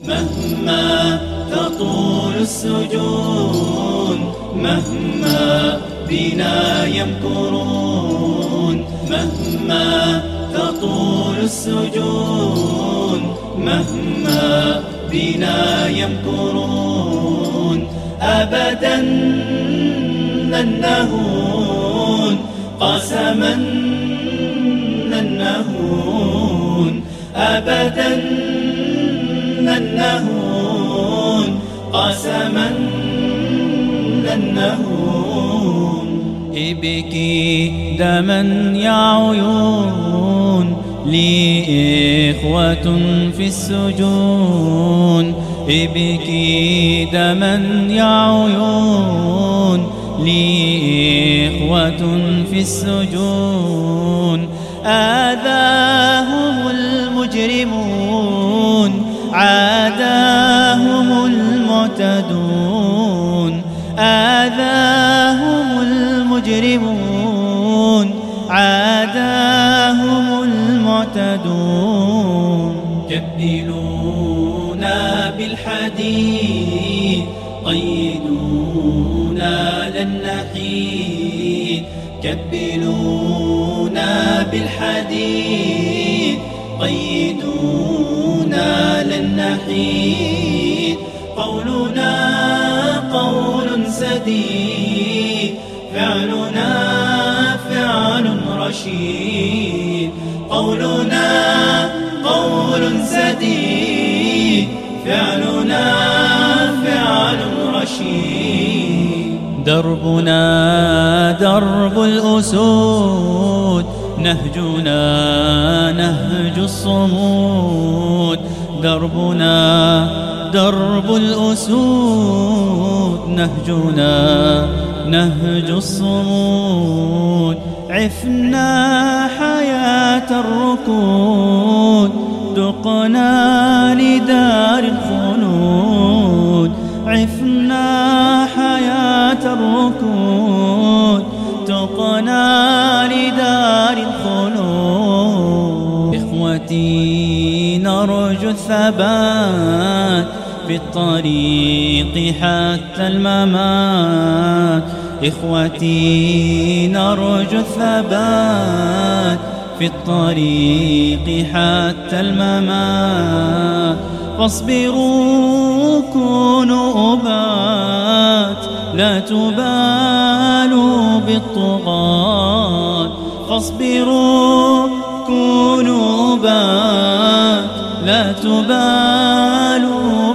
مهما تطول السجون، مهما بنا يمكرون، مهما تطول السجون، مهما بنا يمكرون، أبدا لن نهون، قسما لن نهون، أبدا لن نهون، قسما لن نهون. ابكي دما يا عيون، لي إخوة في السجون، ابكي دما يا عيون، لي إخوة في السجون، آذاهم المجرمون، عاداهم المعتدون، آذاهم المجرمون، عاداهم المعتدون. كبلونا بالحديد، قيدونا لن نحيد، كبلونا بالحديد، قيدونا لن نحيد، قولنا قول سديد، فعلنا فعل رشيد، قولنا قول سديد، فعلنا فعل رشيد. دربنا درب الأسود، نهجنا نهج الصمود، دربنا درب الأسود، نهجنا نهج الصمود، عفنا حياة الركود، دقنا لدار الخلود، عفنا حياة الركود، دقنا لدار الخلود. إخوتي نرجو الثبات في الطريق حتى الممات، إخوتي نرجو الثبات في الطريق حتى الممات، فاصبروا كونوا أبات، لا تبالوا بالطغاة، فاصبروا كونوا أبات، لا تبالوا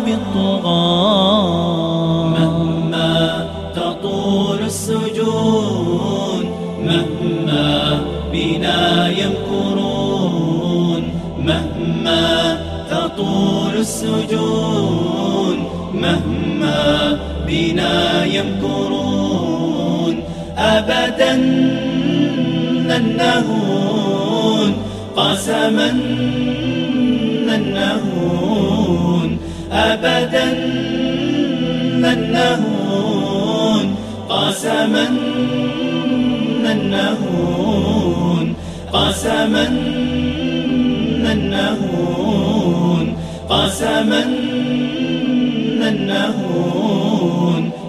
بالطغاة. مهما تطول السجون، مهما بنا يمكرون، مهما تطول السجون، مهما بنا يمكرون، أبدا لن نهون، قسما لن نهون، أبدا لن نهون، قسما لن نهون، قسما لن نهون، قسما لن نهون.